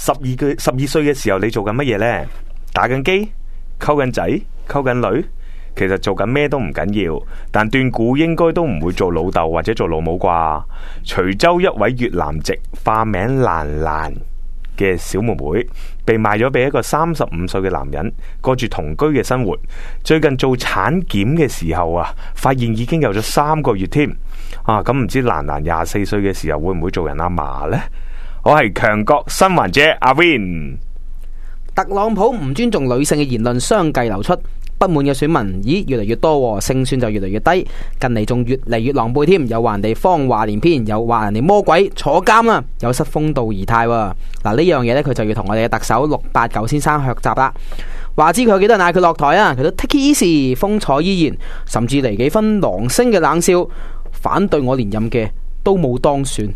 12歲嘅時候，你做緊乜嘢呢？打緊機、溝緊仔、溝緊女，其實做緊咩都唔緊要，但斷估應該都唔會做老豆或者做老母啩。徐州一位越南籍化名蘭蘭嘅小妹妹，被賣咗俾一個35歲嘅男人，過住同居嘅生活。最近做產檢嘅時候啊，發現已經有咗3個月添。咁唔知蘭蘭24歲嘅時候會唔會做人阿嫲呢？我係強國新環姐阿 Win。 特朗普唔尊重女性嘅言論相繼流出，不滿嘅選民越嚟越多，勝算就越嚟越低。近嚟仲越嚟越狼狽添，有話人哋謊話連篇，有話人哋魔鬼坐監啦，有失風度儀態。嗱，呢樣嘢呢，佢就要同我哋嘅特首689先生學習啦。話知佢有幾多人嗌佢落台啊，佢都 take it easy， 風采依然，甚至嚟幾分狼星嘅冷笑，反對我連任嘅都冇當選。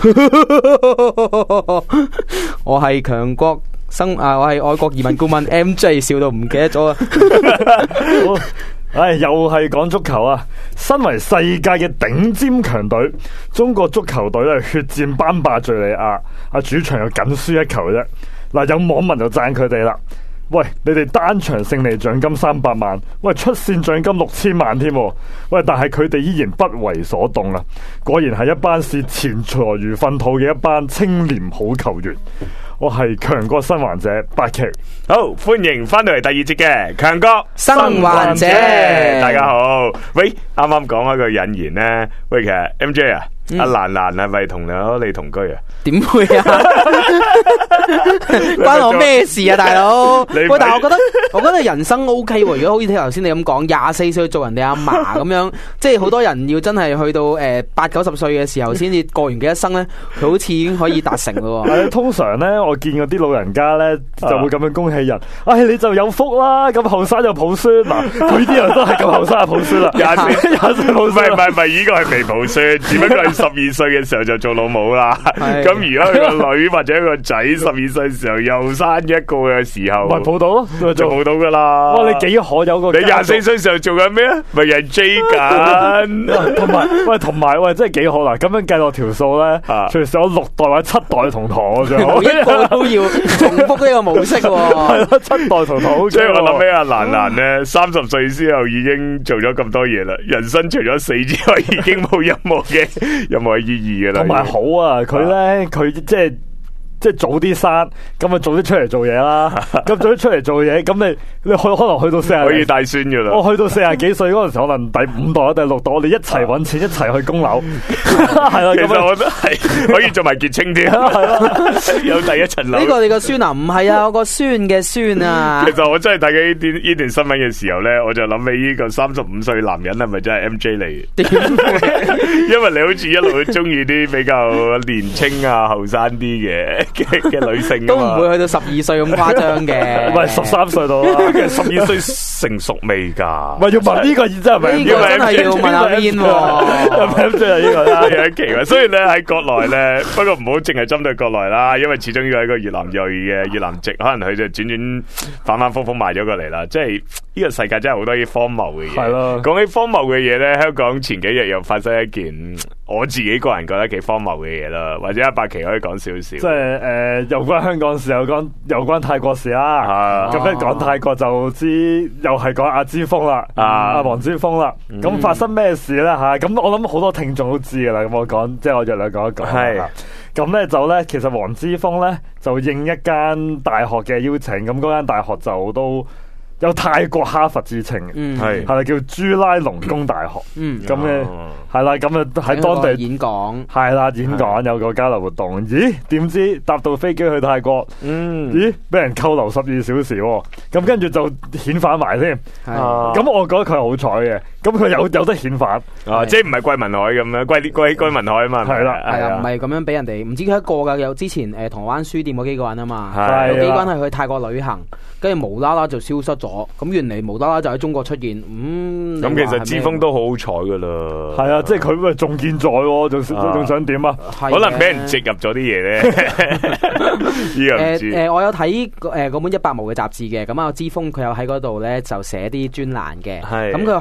我係強國我係愛國移民顧問 MJ， 笑到唔記得咗啊！ 又係講足球啊！身為世界嘅頂尖強隊，中國足球隊咧血戰班霸敘利亞，主場又僅輸1球啫。嗱，有網民就讚佢哋啦。喂，你哋單場勝利獎金300萬，喂，出線獎金6000萬添，喂，但係佢哋依然不為所動啊！果然係一班視錢財如糞土嘅一班清廉好球員。我係強國新環者8期， 好歡迎翻到嚟第2節嘅強國新環者， 大家好。喂，啱啱講一個引言呢，喂，其實 MJ 啊，阿蘭蘭係咪同你同居啊？ 點會啊？關我咩事啊，大佬？喂，但係我覺得人生 OK 喎。如果好似頭先你咁講，24歲做人哋阿嫲咁樣，即係好多人要真係去到8-90歲嘅時候先至過完嘅一生咧，佢好似已經可以達成咯。 係通常咧，我見嗰啲老人家咧就會咁樣恭喜人，你就有福啦，咁後生就抱孫。嗱，佢啲人都係咁後生就抱孫啦，廿歲抱孫。唔係，呢個係未抱孫，只不過係12歲嘅時候就做老母啦。咁如果佢個女或者個仔12歲嘅時候又生一個嘅時候，咪抱到咯，就抱到噶啦。哇，你幾可有個？你24歲時候做緊咩啊？咪人 J 緊，同埋喂，真係幾好啦！咁樣計落條數咧，隨時有6代或者7代同堂，最好。每一個都要重複呢個模式。係咯，7代同堂。即係我諗起阿蘭蘭咧，30歲之後已經做咗咁多嘢啦，人生除咗死之外，已經冇任何嘅意義噶啦。同埋好啊，佢咧佢即係早啲生，咁咪早啲出嚟做嘢啦。咁早啲出嚟做嘢，咁你可能去到40可以帶孫噶啦。我去到40幾歲嗰陣時，可能第5代、第6代，我哋一齊搵錢，一齊去供樓。係啦，其實我覺得係可以做埋結清添。係咯，有第一層樓。呢個你個孫啊？唔係啊，我個孫嘅孫啊。其實我真係睇緊呢段新聞嘅時候咧，我就諗起呢個35歲男人係咪真係 MJ 嚟嘅？因為你好似一路都中意啲比較年青啊、後生啲嘅女性都唔會去到12歲咁誇張嘅，唔係13歲到啦。其實12歲成熟未噶？唔係要問呢個真係咪？呢個真係要問阿邊喎？有咩即係呢個啦？有一期啊，所以咧喺國內咧，不過唔好淨係針對國內啦，因為始終要係一個越南裔嘅越南籍，可能佢就轉反覆賣咗過嚟啦。即係呢個世界真係好多啲荒謬嘅嘢。係咯，講起荒謬嘅嘢咧，香港前幾日又發生一件我自己個人覺得幾荒謬嘅嘢啦，或者8期可以講少少。即係有關香港事，有關泰國事啦。咁一講泰國就知又係講阿之鋒啦，阿黃之鋒啦。咁發生咩事咧吓？咁我諗好多聽眾都知噶啦。咁我講，即係我約兩講一講。係咁咧就咧，其實黃之鋒咧就應一間大學嘅邀請，咁嗰間大學就都有泰國哈佛之稱嘅，係啦，叫朱拉隆功大學。咁嘅係啦，咁啊喺當地演講，係啦，演講有個交流活動。咦？點知搭到飛機去泰國，咦？俾人扣留12小時，咁跟住就遣返埋添。咁我覺得佢係好彩嘅，咁佢有得遣返，即係唔係桂民海咁樣，桂民海啊嘛。係啦，係啊，唔係咁樣俾人哋，唔知佢一個噶，有之前銅鑼灣書店嗰幾個人啊嘛，有幾個人係去泰國旅行，跟住無啦啦就消失咗。咁原嚟無啦啦就喺中國出現，咁其實之鋒都好好彩噶啦，係啊，即係佢咪仲健在，仲想點啊？可能俾人植入咗啲嘢咧。我有睇嗰本100毛嘅雜誌嘅，咁啊之鋒佢有喺嗰度咧就寫啲專欄嘅，咁佢喺去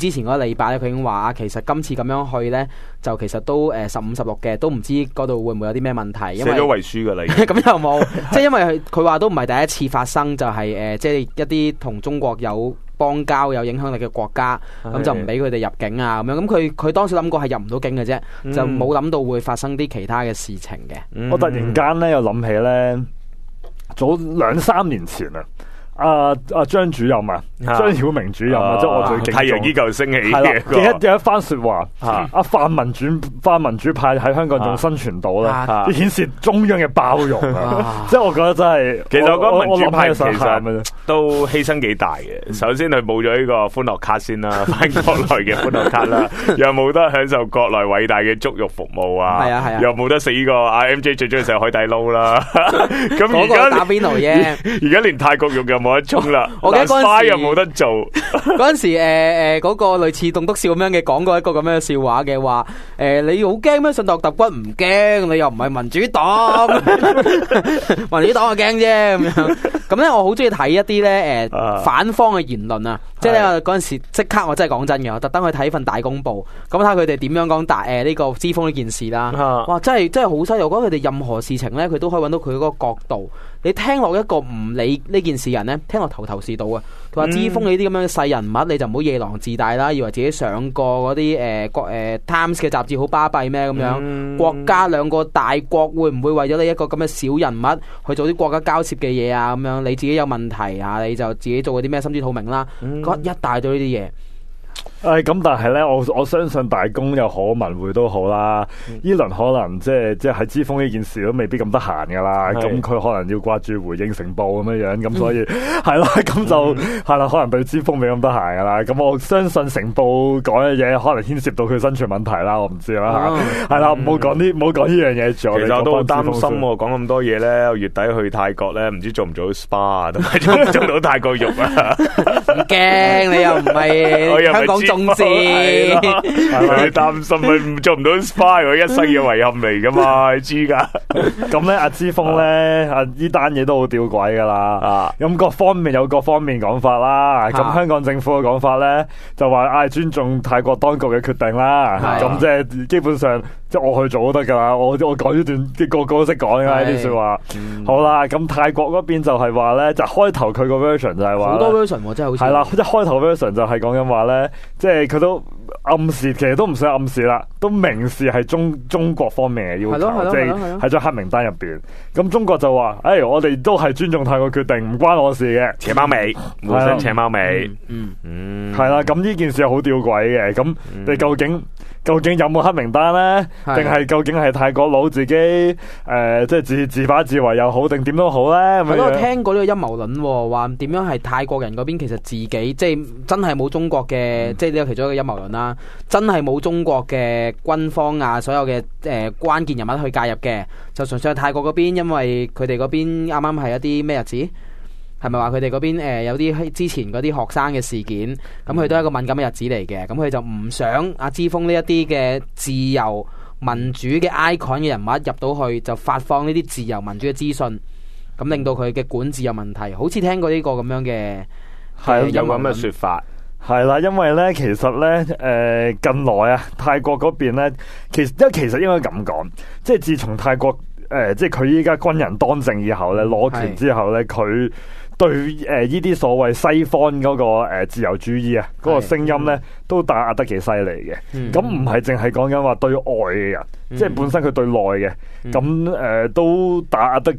之前嗰個禮拜咧，佢已經話其實今次咁樣去咧，就其實都15-16嘅，都唔知嗰度會唔會有啲咩問題。因為寫咗遺書噶啦， 咁又冇，即係因為佢話都唔係第一次發生，就係即係一啲同中國有邦交有影響力嘅國家，咁就唔俾佢哋入境啊咁樣。咁佢當時諗過係入唔到境嘅啫，就冇諗到會發生啲其他嘅事情嘅。 我突然間咧又諗起咧，早2-3年前啊。張主任啊，張曉明主任啊，即係我最敬重太陽依舊升起嘅。 有一番說話，泛民主派喺香港仲生存到咧，顯示中央嘅包容啊！即係我覺得真係， 其實我覺得民主派其實都犧牲幾大嘅。首先佢冇咗呢個歡樂卡先啦，翻國內嘅歡樂卡啦，又冇得享受國內偉大嘅足浴服務啊，又冇得食呢個MJ 最中意食海底撈啦。咁而家打邊爐啫，而家連泰國肉又冇得沖啦， 我記得嗰陣時又冇得做。 嗰陣時嗰個類似棟篤笑咁樣嘅，講過一個咁樣嘅笑話嘅，話你好驚咩？信託揼骨唔驚，你又唔係民主黨，民主黨我驚啫咁樣。咁咧，我好中意睇一啲咧反方嘅言論啊，即係咧嗰陣時即刻我真係講真嘅，我特登去睇份大公報，咁睇下佢哋點樣講呢個資豐呢件事啦。哇，真係好犀利！我覺得佢哋任何事情咧，佢都可以揾到佢嗰個角度。你聽落一個唔理呢件事人咧，聽落頭頭是道啊！佢話資豐你啲咁樣嘅細人物，你就唔好夜郎自大啦，以為自己上過嗰啲Times 嘅雜誌好巴閉咩咁樣？國家兩個大國會唔會為咗你一個咁嘅小人物去做啲國家交涉嘅嘢啊？咁樣你自己有問題啊，你就自己做嗰啲咩心知肚明啦，一大堆呢啲嘢。 咁但係咧，我相信大公又好，文匯都好啦。呢輪可能即係喺資豐呢件事都未必咁得閒噶啦。咁佢可能要掛住回應成報咁樣，咁所以係啦，咁就係啦，可能對資豐未咁得閒噶啦。咁我相信成報講嘅嘢，可能牽涉到佢生存問題啦。我唔知啦吓，係啦，唔好講呢樣嘢住。 其實我都好擔心，講咁多嘢咧，月底去泰國咧，唔知做唔做到 SPA，同埋做唔做到泰國肉啊？ 唔驚，你又唔係香港重視， 你擔心佢做唔到 SPA， 我一生嘅遺憾嚟噶嘛，你知噶。 咁咧，阿資豐咧，呢單嘢都好吊詭噶啦。咁各方面有各方面講法啦。咁香港政府嘅講法咧，就話尊重泰國當局嘅決定啦。咁即係基本上，即係我去做都得噶啦。我講呢段，個個都識講噶呢啲說話。好啦，咁泰國嗰邊就係話咧，就開頭佢個 version 就係話好多 version 真係好似係啦，一開頭 version 就係講緊話咧，即係佢都暗示，其實都唔使暗示啦，都明示係中國方面嘅要求，即係喺張黑名單入邊。咁中國就話：，我哋都係尊重泰國決定，唔關我事嘅。 扯貓尾，互相扯貓尾。 係啦。咁呢件事係好吊詭嘅。咁你究竟有冇黑名單咧？定係究竟係泰國佬自己即係自把自為又好，定點都好咧？ 我都聽過呢個陰謀論，話點樣係泰國人嗰邊其實自己即係真係冇中國嘅，即係呢個其中一個陰謀論啦。真係冇中國嘅軍方啊，所有嘅關鍵人物去介入嘅，就純粹係泰國嗰邊，因為佢哋嗰邊啱啱係一啲咩日子？係咪話佢哋嗰邊有啲之前嗰啲學生嘅事件，咁佢都係一個敏感嘅日子嚟嘅，咁佢就唔想阿資豐呢一啲嘅自由民主嘅 icon 嘅人物入到去，就發放呢啲自由民主嘅資訊，咁令到佢嘅管治有問題，好似聽過呢個咁樣嘅係有咁嘅說法。 係啦，因為咧，其實咧，近來啊，泰國嗰邊咧，其實應該咁講，即係自從泰國即係佢依家軍人當政以後咧，攞權之後咧，佢對呢啲所謂西方嗰個自由主義啊，嗰個聲音咧，都打壓得幾犀利嘅。咁唔係淨係講緊話對外嘅人，即係本身佢對內嘅，咁都打壓得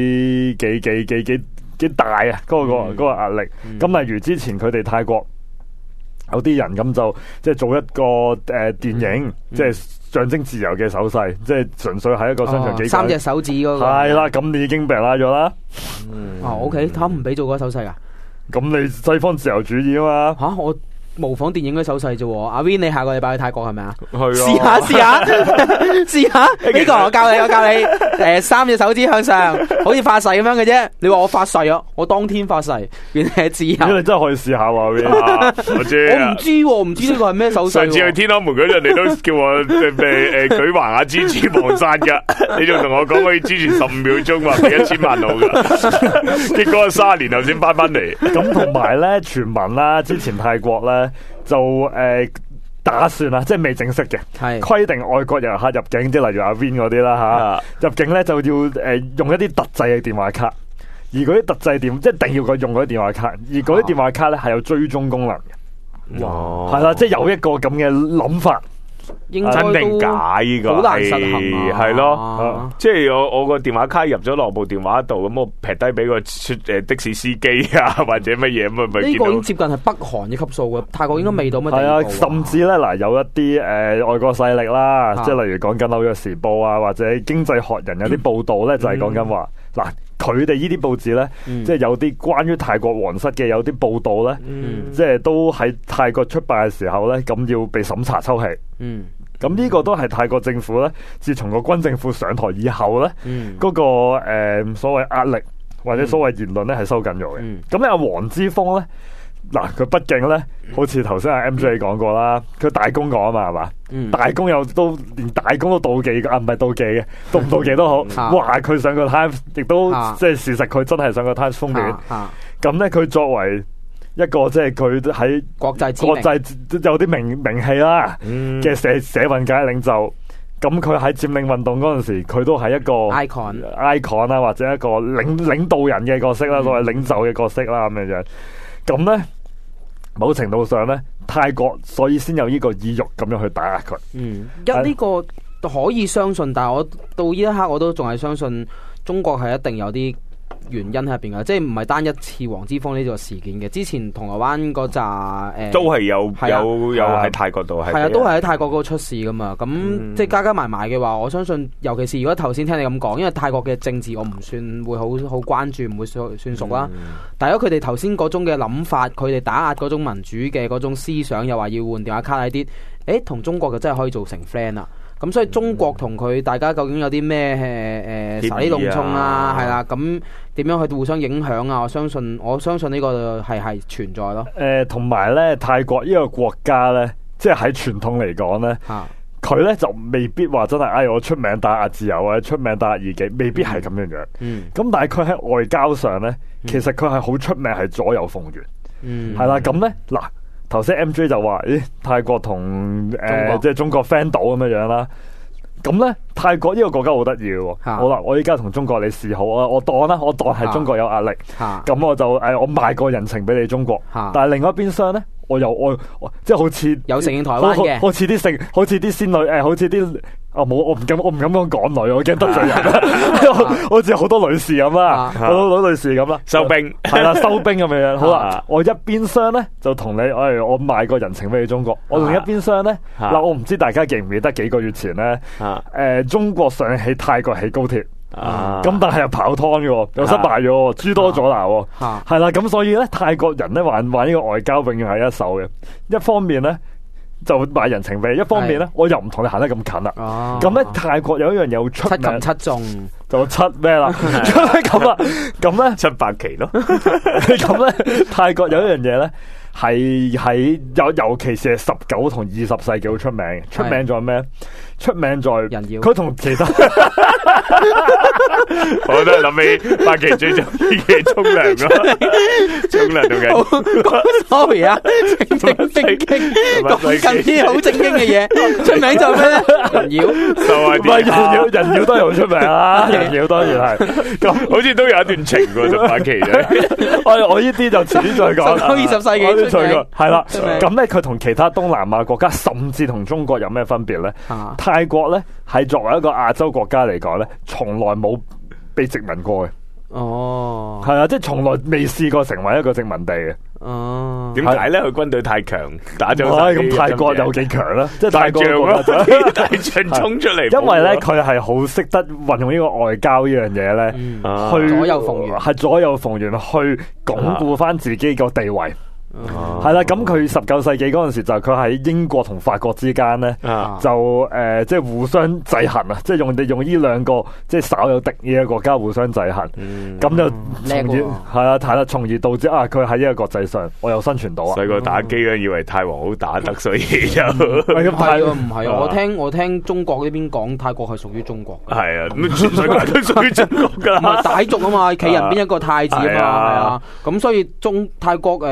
幾大啊！嗰個壓力。咁例如之前佢哋泰國有啲人咁就即係做一個電影，即係象徵自由嘅手勢，即係純粹係一個商場幾三隻手指嗰個係啦，咁你已經被拉咗啦。 OK，佢唔俾做嗰個手勢啊？ 咁你西方自由主義啊嘛？ 我模仿電影嘅手勢啫。阿 Win，你下個禮拜去泰國係咪啊？ 係啊！ 試下呢個我教你，三隻手指向上，好似發誓咁樣嘅啫。你話我發誓啊，我當天發誓，原來係自由。 你真係可以試下喎 ，Win。我知啊， 我唔知呢個係咩手勢。 上次去天安門嗰陣，你都叫我舉橫下支持黃山噶，你仲同我講可以支持15秒鐘，話俾1000萬路噶，結果30年後先翻嚟。 咁同埋咧，傳聞啦，之前泰國咧。 咧就打算啦，即係未正式嘅， 係規定外國遊客入境，即係例如阿 Vin 嗰啲啦嚇，入境咧就要用一啲特製嘅電話卡，而嗰啲特製即係一定要用嗰啲電話卡，而嗰啲電話卡咧係有追蹤功能嘅， 哇， 係啦，即係有一個咁嘅諗法。 應該真定都假呢個好難實行啊， 係咯，即係我個電話卡入咗落部電話度，咁我劈低俾個的士司機啊，或者乜嘢咁咪呢個已經見到接近係北韓嘅級數嘅，泰國應該未到乜地步係啊，甚至咧嗱，有一啲外國勢力啦，即係例如講緊紐約時報啊，或者經濟學人有啲報道咧，就係講緊話嗱，佢哋呢啲報紙咧，即係有啲關於泰國皇室嘅有啲報道咧，即係都喺泰國出版嘅時候咧，咁要被審查抽起。咁呢個都係泰國政府咧，自從個軍政府上台以後咧，嗰個所謂壓力或者所謂言論咧係收緊咗嘅。咁咧阿黃之鋒咧，嗱佢畢竟咧，好似頭先阿 MJ 講過啦，佢大公講啊嘛，係嘛？大公都連大公都妒忌啊，唔係妒忌嘅，妒唔妒忌都好，話佢上個 Times， 亦都即係事實，佢真係上個 Times 封面。咁咧佢作為一個即係佢喺國際有啲名氣啦嘅社運界領袖，咁佢喺佔領運動嗰陣時，佢都係一個 icon 啦，或者一個領導人嘅角色啦，所謂領袖嘅角色啦咁樣。咁咧某程度上咧，泰國所以先有呢個意欲咁樣去打壓佢。 呢個可以相信，但係我到呢一刻我都仲係相信中國係一定有啲原因喺入邊嘅，即係唔係單一次黃之鋒呢個事件嘅。之前銅鑼灣嗰扎都係有喺泰國度係都係喺泰國嗰度出事噶嘛。咁即係加埋嘅話，我相信，尤其是如果頭先聽你咁講，因為泰國嘅政治我唔算會好關注，唔會算熟啦。但係如果佢哋頭先嗰種嘅諗法，佢哋打壓嗰種民主嘅嗰種思想，又話要換電話卡呢啲，同中國就真係可以做成 friend 啦。咁所以中國同佢大家究竟有啲咩實力弄衝啊？係啦，咁點樣去互相影響啊？我相信呢個係存在咯。 同埋咧，泰國呢個國家咧，即係喺傳統嚟講咧，佢咧就未必話真係，我出名打壓自由或者出名打壓異己，未必係咁樣樣。咁但係佢喺外交上咧，其實佢係好出名係左右逢源。係啦，咁咧嗱。頭先 MJ 就話，泰國同即係中國 friend 到咁樣啦。咁咧，泰國呢個國家好得意嘅。好啦，我依家同中國你示好啊，我當係中國有壓力。咁我就我賣個人情俾你中國。但係另外一邊廂咧，我又即係好似有承認台灣嘅， 好似啲仙女好似啲。我唔敢講港女，我驚得罪人。好似好多女士咁啦，好多女士咁啦， 收兵係啦，收兵咁樣。好啦，我一邊廂咧就同你，我賣個人情俾你中國。我另一邊廂咧，嗱，我唔知大家記唔記得幾個月前咧，中國想起泰國起高鐵，咁但係又跑湯嘅，又失敗咗，豬多咗嗱，係啦，咁所以咧，泰國人咧玩呢個外交永遠係一手嘅，一方面咧。就賣人情俾你，一方面咧，我又唔同你行得咁近啦。咁咧，泰國有一樣嘢好出名， 七擒七縱就七咩啦？咁啊，咁咧 7-8期咯。 咁咧，泰國有一樣嘢咧，係喺尤其是係19同20世紀好出名嘅。出名在咩？出名在人妖。 佢同其他， 我都係諗起8期最中意嘅沖涼咯，沖涼同緊。 Sorry 啊，正經講緊啲好正經嘅嘢，出名就咩咧？人妖， 就係人妖都係好出名啦，人妖當然係。咁好似都有一段情喎，18期啫。 我呢啲就遲啲再講。 19、20世紀出名係啦。咁咧，佢同其他東南亞國家，甚至同中國有咩分別咧？泰國咧係作為一個亞洲國家嚟講咧，從來冇被殖民過嘅。 哦， 係啊，即係從來未試過成為一個殖民地嘅。 哦，點解咧？佢軍隊太強，打咗咁泰國有幾強咧？即係大將咯，大將衝出嚟。 因為咧，佢係好識得運用呢個外交呢樣嘢咧，去左右逢源， 係左右逢源去鞏固翻自己個地位。係啦，咁佢19世紀嗰陣時就佢喺英國同法國之間咧，就即係互相制衡啊！即係用呢兩個即係稍有敵意嘅國家互相制衡，咁就係啦，從而導致佢喺呢個國際上我又生存到啊！ 細個打機咧，以為泰王好打得，所以就唔係啊！我聽中國呢邊講泰國係屬於中國， 係啊，咁全世界都屬於中國噶啦， 傣族啊嘛，企人邊一個太字啊嘛，係啊，咁所以泰國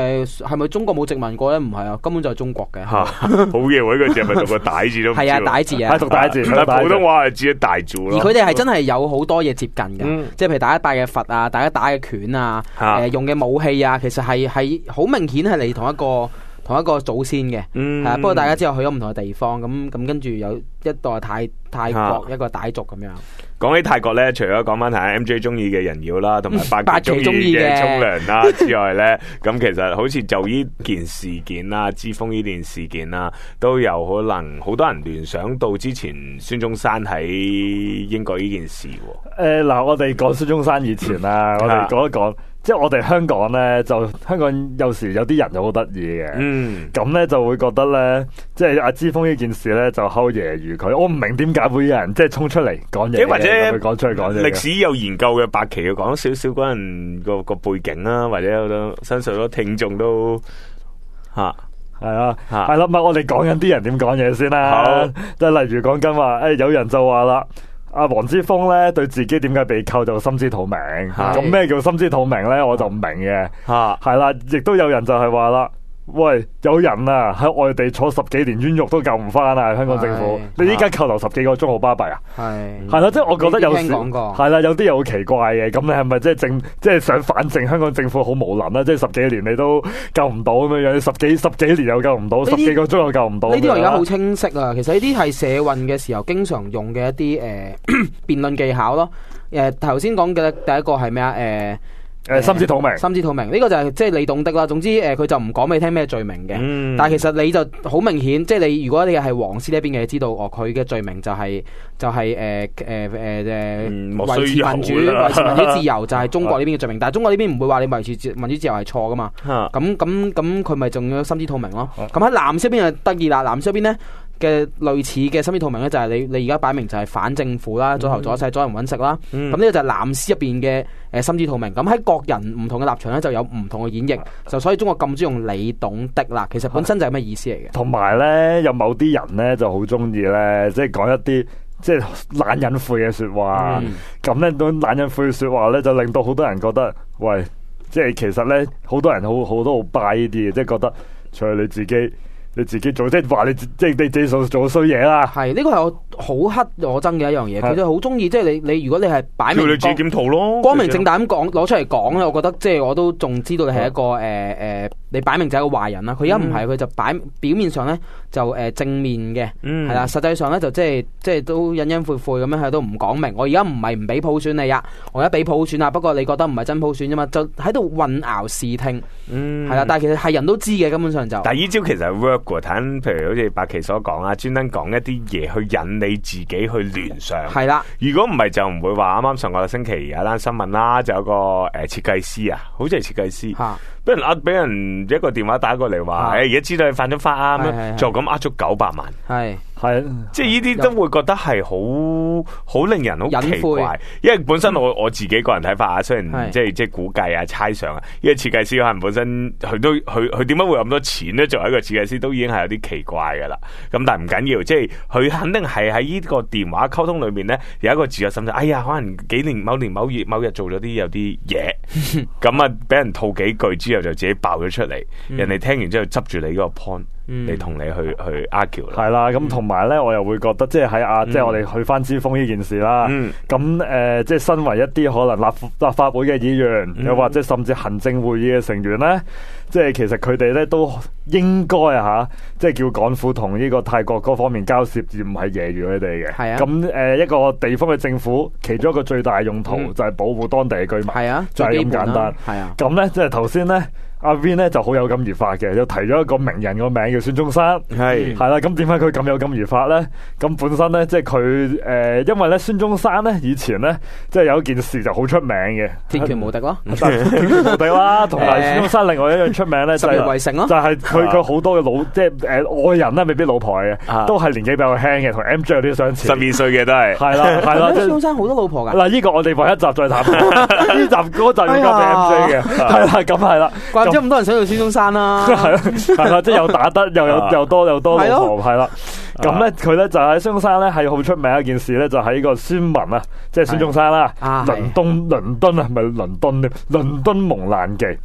係咪中國冇殖民過咧？唔係啊，根本就係中國嘅。 好嘢喎！呢個字係咪讀個大字都唔知？ 係啊，大字啊， 係讀大字， 但係普通話係知大字咯。 而佢哋係真係有好多嘢接近嘅，即係譬如大家拜嘅佛啊，大家打嘅拳啊，用嘅武器啊，其實係好明顯係嚟同一個祖先嘅。係啊，不過大家之後去咗唔同嘅地方，咁跟住有一個係泰國，一個傣族咁樣。 講起泰國咧，除咗講翻睇 MJ 中意嘅人妖啦，同埋八奇中意嘅沖涼啦之外咧，咁其實好似就呢件事件啦，之鋒呢件事件啦，都有可能好多人聯想到之前孫中山喺英國呢件事。 嗱，我哋講孫中山以前啦，我哋講一講。即係我哋香港咧，就香港有時有啲人就好得意嘅，咁咧就會覺得咧，即係阿之鋒呢件事咧就好揶揄佢。我唔明點解會有人即係衝出嚟講嘢， 或者佢講出嚟講嘢。 歷史有研究嘅八奇要講少少嗰陣個背景啦，或者好多相信好多聽眾都係啦， 唔係我哋講緊啲人點講嘢先啦。即係例如講緊話，有人就話啦。阿黃之鋒咧對自己點解被扣就心知肚明，咁咩叫心知肚明咧？我就唔明嘅，係啦，亦都有人就係話啦，喂，有人啊喺外地坐10幾年冤獄都救唔翻啊！香港政府，你依家扣留10幾個鐘好巴閉啊？係啦，即係我覺得有時係啦，有啲又好奇怪嘅。咁你係咪即係想反證香港政府好無能啦？即係10幾年你都救唔到咁樣樣，十幾年又救唔到，10幾個鐘又救唔到。 呢啲我而家好清晰啊！其實呢啲係社運嘅時候經常用嘅一啲辯論技巧咯。頭先講嘅第一個係咩啊？ 心知肚明， 心知肚明呢個就係即係你懂得啦。總之佢就唔講俾你聽咩罪名嘅，但係其實你就好明顯，即係你如果你係黃絲呢邊嘅，你知道佢嘅罪名就係維持民主、維持民主自由就係中國呢邊嘅罪名。但係中國呢邊唔會話你維持民主自由係錯噶嘛。咁佢咪仲要心知肚明咯？咁喺藍絲邊就得意啦，藍絲邊咧嘅類似嘅心知肚明咧，就係你而家擺明就係反政府啦，阻頭阻勢，阻人揾食啦。咁呢個就係藍絲入邊嘅心知肚明。咁喺各人唔同嘅立場咧，就有唔同嘅演繹。就所以中國咁中意用你懂的啦，其實本身就係咩意思嚟嘅。 同埋咧，有某啲人咧就好中意咧，即係講一啲即係懶隱晦嘅說話。咁咧，嗰懶隱晦嘅說話咧，就令到好多人覺得，喂，即係其實咧，好多人好多好 buy 呢啲嘅，即係覺得除咗你自己做，即係話你即係你自己做衰嘢啦。係呢個係我好黑我憎嘅一樣嘢。佢就好中意，即係你如果你係擺明叫你自己檢討咯， 光明正大咁講攞出嚟講咧，我覺得即係我都仲知道你係一個你擺明就係一個壞人啦。佢而家唔係，佢就表面上咧就正面嘅，係啦。實際上咧就即係都隱隱晦晦咁樣喺度唔講明。我而家唔係唔俾普選你呀，我而家俾普選啊。不過你覺得唔係真普選啫嘛，就喺度混淆視聽，係啦。但係其實係人都知嘅，根本上就。 但係呢招其實係 work 嘅，睇譬如好似白奇所講啊，專登講一啲嘢去引你自己去聯想。係啦，如果唔係就唔會話啱啱上個星期有單新聞啦，就有個設計師啊，好似係設計師。俾人一個電話打過嚟話，而家知道你犯咗法啊，就咁呃咗900萬，係，即係呢啲都會覺得係好令人好奇怪，因為本身我自己個人睇法啊，雖然即係估計啊、猜想啊，因為設計師可能本身佢點解會有咁多錢咧？作為一個設計師都已經係有啲奇怪噶啦。咁但係唔緊要，即係佢肯定係喺呢個電話溝通裏面咧有一個自覺心態。哎呀，可能某年某月某日做咗啲有啲嘢，咁啊俾人吐幾句之後就自己爆咗出嚟，人哋聽完之後執住你嗰個 point。你同你去 argue 啦， 係啦，咁同埋咧，我又會覺得即係喺即係我哋去翻之鋒呢件事啦。咁即係身為一啲可能立法會嘅議員，又或者甚至行政會議嘅成員咧，即係其實佢哋咧都應該即係叫港府同呢個泰國嗰方面交涉，而唔係揶揄佢哋嘅。係啊，咁一個地方嘅政府，其中一個最大用途就係保護當地嘅居民。係啊，就係咁簡單。係啊，咁咧即係頭先咧。阿 Vin 咧就好有感而發嘅，又提咗一個名人個名叫孫中山，係啦。咁點解佢咁有感而發咧？咁本身咧，即係佢因為咧孫中山咧以前咧，即係有一件事就好出名嘅， 鐵拳無敵咯， 鐵拳無敵啦。同埋孫中山另外一樣出名咧，就係圍城咯，就係佢好多嘅即係愛人咧，未必老婆嘅，都係年紀比較輕嘅，同 MJ 有啲相似 ，12歲嘅都係，係啦。孫中山好多老婆噶。 嗱，呢個我哋放一集再談，呢集嗰集要交俾 MJ 嘅，係啦，咁係啦。 即咁多人想做孫中山啦， 係啦，即係又打得又多老婆，係啦。咁咧佢咧就喺孫中山咧係好出名一件事咧，就喺個孫文啊，即係孫中山啦，倫敦啊，唔係倫敦，倫敦蒙難記。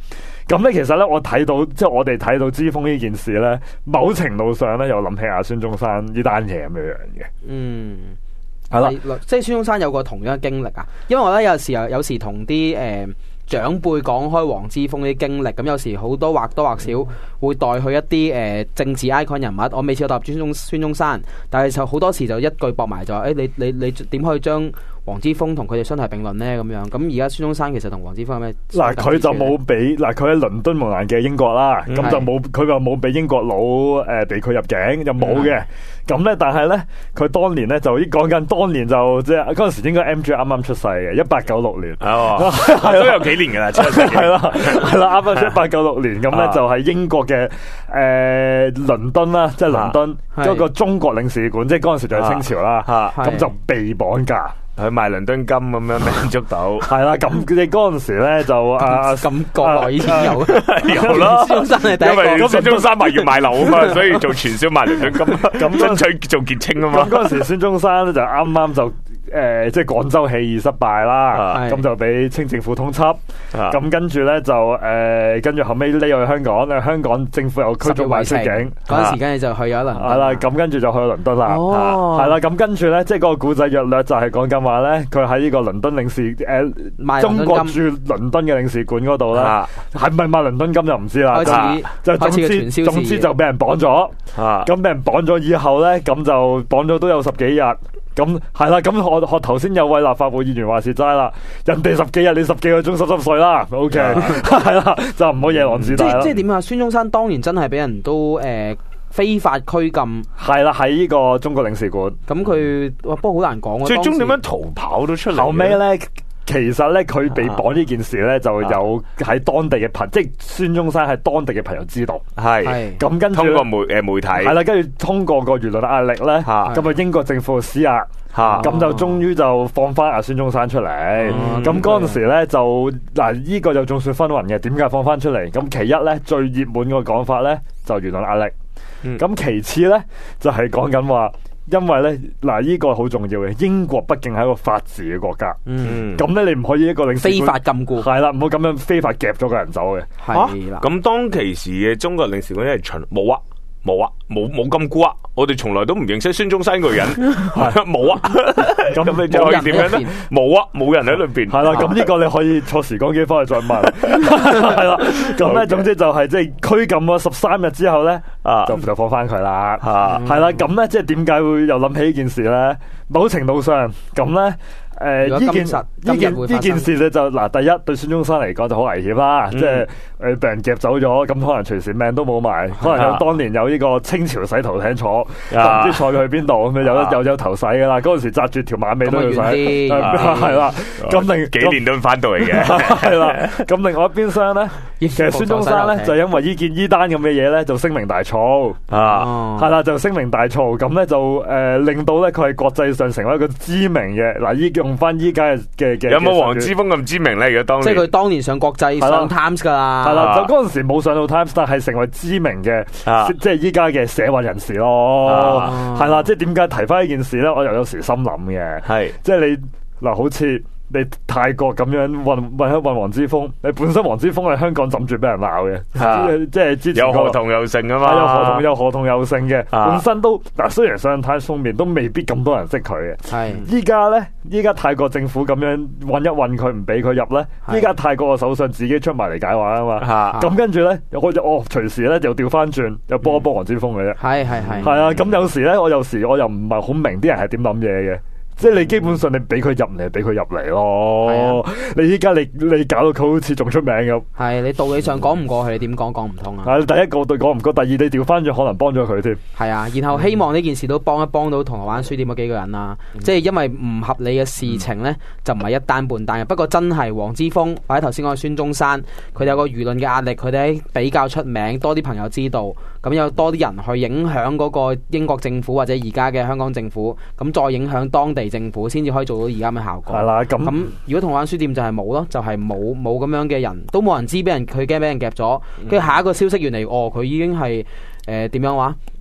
咁咧，其實咧，我睇到即係我哋睇到之鋒呢件事咧，某程度上咧又諗起阿孫中山呢單嘢咁樣嘅。 嗯， 係啦， 即係孫中山有個同樣嘅經歷啊。因為我咧有時同啲長輩講開黃之鋒啲經歷，咁有時好多或多或少會帶去一啲政治 icon 人物。我未試過答孫中山，但係就好多時就一句駁埋就話你點可以將黃之鋒同佢哋相提並論呢？咁樣咁而家孫中山其實同黃之鋒有咩？ 嗱，佢就冇俾佢喺倫敦蒙難嘅英國啦，咁就冇佢話冇俾英國佬俾佢入境，就冇嘅。咁咧，但係咧，佢當年咧就講緊當年就即係嗰陣時應該 MJ 啱啱出世嘅1896年， 都有幾年噶啦， 係啦，啱啱1896年咁咧就係英國嘅倫敦啦，即係倫敦嗰個中國領事館，即係嗰陣時就係清朝啦，咁就被綁架。 佢賣倫敦金咁樣俾捉到， 係啦，咁佢哋嗰陣時咧就咁國內已經有咯， 孫中山係第一個， 因為孫中山話要賣樓啊嘛，所以做傳銷賣倫敦金，咁爭取做結清啊嘛。 咁嗰陣時孫中山咧就啱啱就即係廣州起義失敗啦，咁就俾清政府通緝，咁跟住咧就跟住後尾匿去香港，香港政府又驅逐埋出境， 嗰陣時跟住就去咗倫敦， 係啦，咁跟住就去倫敦啦，係啦，咁跟住咧即係嗰個古仔約略就係講緊話咧，佢喺呢個倫敦領事中國駐倫敦嘅領事館嗰度咧，係咪賣倫敦金就唔知啦，就總之就俾人綁咗，咁俾人綁咗以後咧，咁就綁咗都有10幾日。咁係啦，咁我頭先有位立法會議員話事齋啦，人哋10幾日，你10幾個鐘濕碎啦 ，OK， 係啦，就唔好夜郎自大啦。 即係點啊？孫中山當年真係俾人都非法拘禁， 係啦，喺呢個中國領事館。 咁佢不過好難講。 最終點樣逃跑都出嚟？ 後尾咧，其實咧佢被綁呢件事咧，就有喺當地嘅即係孫中山喺當地嘅朋友知道， 係咁跟住通過媒體係啦，跟住通過個輿論壓力咧，咁啊英國政府施壓，咁就終於就放翻阿孫中山出嚟。咁嗰陣時咧就嗱，呢個就眾說紛紜嘅，點解放翻出嚟？咁其一咧最熱門個講法咧就輿論壓力，咁其次咧就係講緊話。因為咧，嗱呢個好重要嘅，英國畢竟係一個法治嘅國家，咁咧你唔可以一個領事館非法禁錮， 係啦，唔好咁樣非法夾咗個人走嘅， 係啦。 咁當其時嘅中國領事館係冇啊，冇禁錮啊，我哋從來都唔認識孫中山個人，冇啊，咁你就可以點樣咧？冇啊，冇人喺裏邊， 係啦，咁呢個你可以坐時光機翻去再問，係啦，咁咧總之就係即係拘禁咗13日之後咧，就放翻佢啦，係啦，咁咧即係點解會又諗起呢件事咧？某程度上咁咧。呢件事咧就嗱，第一對孫中山嚟講就好危險啦，即係被人夾走咗，咁可能隨時命都冇埋，可能有當年有呢個清朝洗頭艇坐，唔知坐去邊度咁樣有頭洗噶啦，嗰陣時紮住條馬尾都要洗，係啦，咁幾年都翻到嚟嘅， 係啦，咁另外一邊廂咧，其實孫中山咧就因為呢單咁嘅嘢咧就聲名大噪，係啦，就聲名大噪，咁咧就令到咧佢係國際上成為一個知名嘅嗱用翻依家嘅有冇黃之鋒咁知名咧？如果當年即係佢當年上國際上 Times 噶啦， 係啦，就嗰陣時冇上到 Times， 但係成為知名嘅，即係依家嘅社運人士咯，係啦，即係點解提翻呢件事咧？我又有時心諗嘅，係即係你嗱，好似。你泰國咁樣運黃之鋒，你本身黃之鋒喺香港枕住俾人鬧嘅，即係之前有何同有性啊嘛， 有何同有性嘅，本身都嗱，雖然上太封面都未必咁多人識佢嘅，係依家泰國政府咁樣運一運佢唔俾佢入咧，依家泰國嘅首相自己出埋嚟解話啊嘛，咁跟住咧，我隨時咧就調翻轉，又幫一幫黃之鋒嘅啫，係啊，咁有時咧，我又唔係好明啲人係點諗嘢嘅。即係你基本上你俾佢入嚟，俾佢入嚟咯。你依家你搞到佢好似仲出名咁。係你道理上講唔過去，你點講唔通啊？ 係第一個對講唔過，第二你調翻轉可能幫咗佢添。 係啊，然後希望呢件事都幫到銅鑼灣書店嗰幾個人啦。即係因為唔合理嘅事情咧，就唔係一單半單嘅。不過真係黃之鋒或者頭先講嘅孫中山，佢哋有個輿論嘅壓力，佢哋比較出名，多啲朋友知道，咁有多啲人去影響嗰個英國政府或者而家嘅香港政府，咁再影響當地政府，先至可以做到而家咁嘅效果。係啦，咁如果銅鑼灣書店就係冇咯，就係冇咁樣嘅人，都冇人知，佢驚俾人夾咗。跟住下一個消息原嚟，佢已經係點樣話？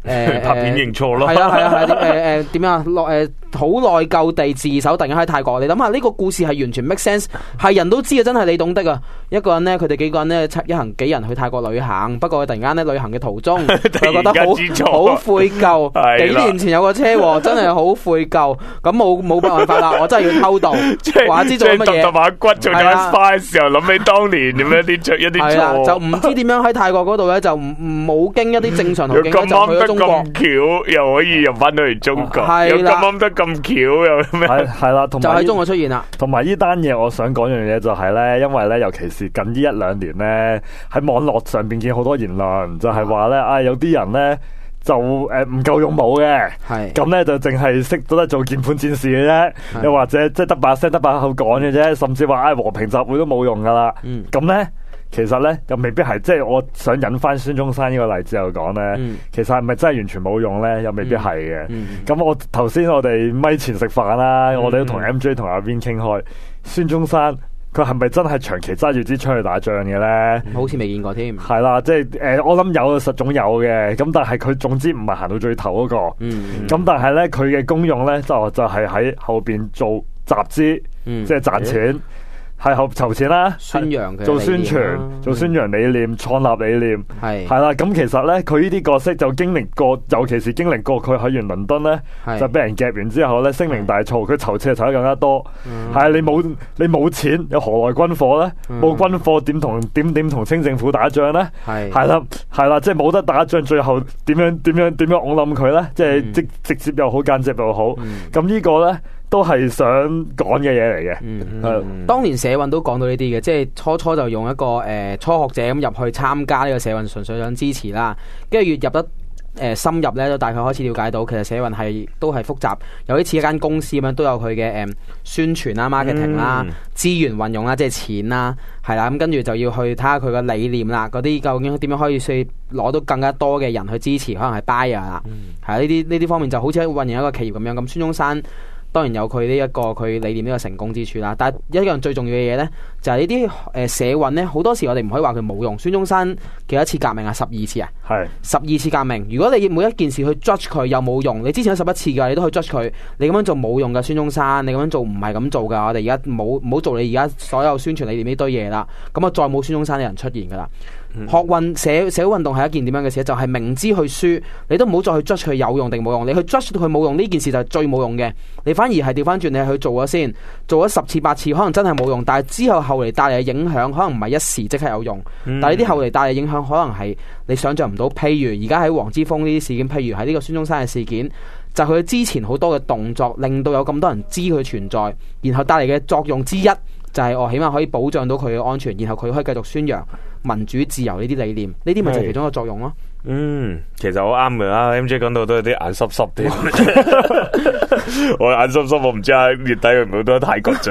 拍片認錯咯。 係啊，點啊？好內疚地自首，突然間喺泰國。你諗下呢個故事係完全 make sense， 係人都知啊，真係你懂得啊！一個人呢，佢哋幾個人呢，一行幾人去泰國旅行，不過突然間呢，旅行嘅途中，佢覺得好悔疚。幾年前有個車禍，真係好悔疚。咁冇辦法啦，我真係要偷渡。話知做乜嘢？ 揼下骨做緊 spy 嘅時候，諗起當年咁樣一啲錯， 就唔知點樣喺泰國嗰度咧，就冇經一啲正常途徑咧，就去咗中國。 咁巧，又可以入翻到嚟中國，又咁啱得咁巧，又咩？ 係啦，同埋就喺中國出現啦。 同埋呢單嘢，我想講樣嘢就係咧，因為咧，尤其是近呢一兩年咧，喺網絡上邊見好多言論，就係話咧，有啲人咧。就唔夠勇武嘅，咁咧就淨係識得做鍵盤戰士嘅啫，又或者即係得把聲得把口講嘅啫，甚至話和平集會都冇用噶啦。咁咧其實咧又未必係，即係我想引翻孫中山呢個例子又講咧，其實係咪真係完全冇用咧？又未必係嘅。咁我頭先我哋咪前食飯啦，我哋都同 MJ 同阿 Vin 傾開，孫中山。佢係咪真係長期揸住支槍去打仗嘅咧？ 好似未見過添。 係啦，即係我諗有實總有嘅，咁但係佢總之唔係行到最頭嗰個。咁但係咧，佢嘅功用咧就係喺後邊做集資，即係賺錢。係後籌錢啦， 宣揚嘅做宣傳，做宣揚理念，創立理念，係啦。咁其實咧，佢呢啲角色就經歷過，尤其是經歷過佢去完倫敦咧，就俾人夾完之後咧，聲名大噪，佢籌錢籌得更加多。係你冇錢，又何來軍火咧？冇軍火點同清政府打仗咧？係啦，即係冇得打仗，最後點樣㧬冧佢咧？即係直接又好，間接又好。咁呢個咧？都係想講嘅嘢嚟嘅。 當年社運都講到呢啲嘅，即係初就用一個初學者咁入去參加呢個社運，純粹想支持啦。跟住越入得深入咧，都大概開始了解到，其實社運都係複雜，有啲似一間公司咁樣，都有佢嘅宣傳啦、marketing 啦、資源運用啦，即係錢啦，係啦。咁跟住就要去睇下佢個理念啦，嗰啲究竟點樣可以去攞到更加多嘅人去支持，可能係 buyer 啦。係呢啲方面就好似運營一個企業咁樣。咁孫中山當然有佢呢一個佢理念呢個成功之處啦，但係一樣最重要嘅嘢呢，就係呢啲社運呢，好多時我哋唔可以話佢冇用。孫中山幾多次革命啊？12次啊，係12次革命。如果你每一件事去 judge 佢又冇用，你之前有11次㗎，你都去 judge 佢，你咁樣做冇用㗎。孫中山，你咁樣做唔係咁做㗎。我哋而家唔好做你而家所有宣傳理念呢堆嘢啦。咁啊，再冇孫中山嘅人出現㗎啦。學運社會運動係一件點樣嘅事？就係明知佢輸，你都唔好再去 judge 佢有用定冇用。你去 judge 佢冇用呢件事就係最冇用嘅。你反而係調翻轉，你係去做咗先，做咗10次8次，可能真係冇用。但係之後嚟帶嚟嘅影響，可能唔係一時即刻有用。但係呢啲後嚟帶嚟影響，可能係你想象唔到。譬如而家喺黃之鋒呢啲事件，譬如喺呢個孫中山嘅事件，就係佢之前好多嘅動作，令到有咁多人知佢存在，然後帶嚟嘅作用之一。就係我起碼可以保障到佢嘅安全，然後佢可以繼續宣揚民主自由呢啲理念，呢啲咪就係其中一個作用咯。 其實好啱噶啦 ，MJ 講到都有啲眼濕濕啲。我眼濕濕，我唔知啊，月底去唔去到泰國啫。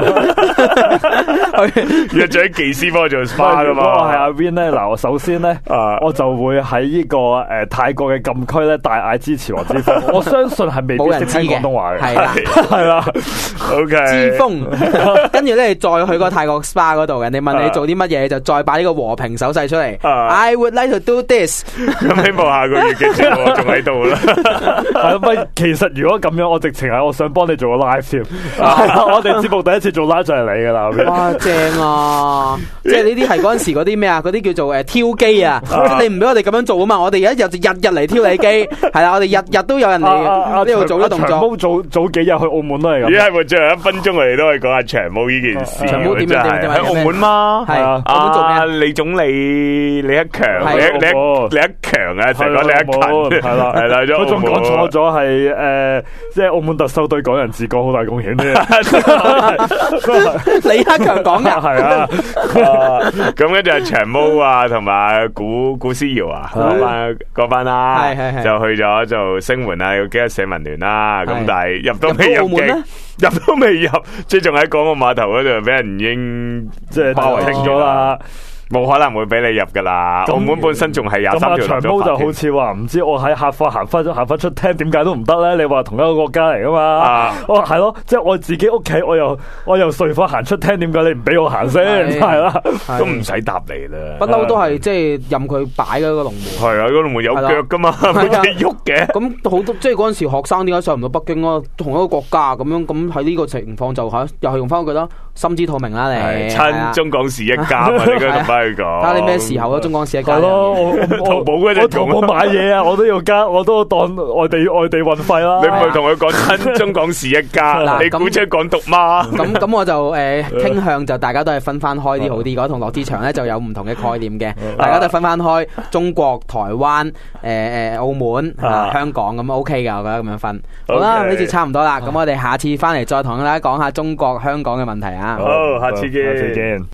約咗啲技師幫我做 SPA 噶嘛。 我係阿 Vin 咧，嗱，我首先咧，我就會喺呢個泰國嘅禁區咧大嗌支持黃之鋒。我相信係未必識聽廣東話嘅，係啦，OK。 之鋒，跟住咧再去個泰國 SPA 嗰度，人哋問你做啲乜嘢，就再擺呢個和平手勢出嚟。I would like to do this。 咁希望下個月嘅節目仲喺度啦。 係咪？其實如果咁樣，我直情係我想幫你做個 live 添。我哋節目第一次做 live 就係你噶啦。 哇，正啊！即係呢啲係嗰陣時嗰啲咩啊？嗰啲叫做挑機啊！即係你唔俾我哋咁樣做啊嘛！我哋日嚟挑你機，係啦，我哋日都有人嚟呢度做咗動作。 長毛早幾日去澳門都係咁。 而家係最後1分鐘，我哋都係講下長毛呢件事。 長毛點喺澳門嘛？ 係澳門做咩？ 李總理李克強，李克強啊，成個李克勤係啦， 佢仲講錯咗係即係澳門特首對港人治港好大貢獻添。 李克強講嘅係啊， 咁跟住係長毛啊，同埋古思堯啊，嗰班啦，就去咗做聲援啊，有幾個社民聯啦，咁但係入都未入境，入都未入，即係仲喺港澳碼頭嗰度俾人已經即係包圍停咗啦。 冇可能會俾你入噶啦。澳門本身仲係23條立長毛就好似話唔知我喺客貨行翻出廳，點解都唔得咧？你話同一個國家嚟噶嘛？哦係咯，即係我自己屋企，我由睡房行出廳，點解你唔俾我行先？係啦， 都唔使答你啦。 不嬲都係即係任佢擺嘅個龍門。 係啊，個龍門有腳噶嘛，唔可以喐嘅。 咁好多即係嗰陣時學生點解上唔到北京啊？同一個國家咁樣，咁喺呢個情況就又係用翻佢啦，心知肚明啦你。 親中港是一家啊！你跟同翻佢講。 睇下你咩時候咯？中港是一家。 係咯， 淘寶嗰隻淘寶買嘢啊，我都要加，我都當外地運費啦。 你唔係同佢講親中港是一家，你估出港獨嗎？ 咁我就傾向就大家都係分翻開啲好啲。嗰同羅志祥咧就有唔同嘅概念嘅，大家都分翻開中國、台灣、澳門、香港咁 OK 噶，我覺得咁樣分。好啦，呢次差唔多啦，咁我哋下次翻嚟再同大家講下中國香港嘅問題啊。 好，下次見。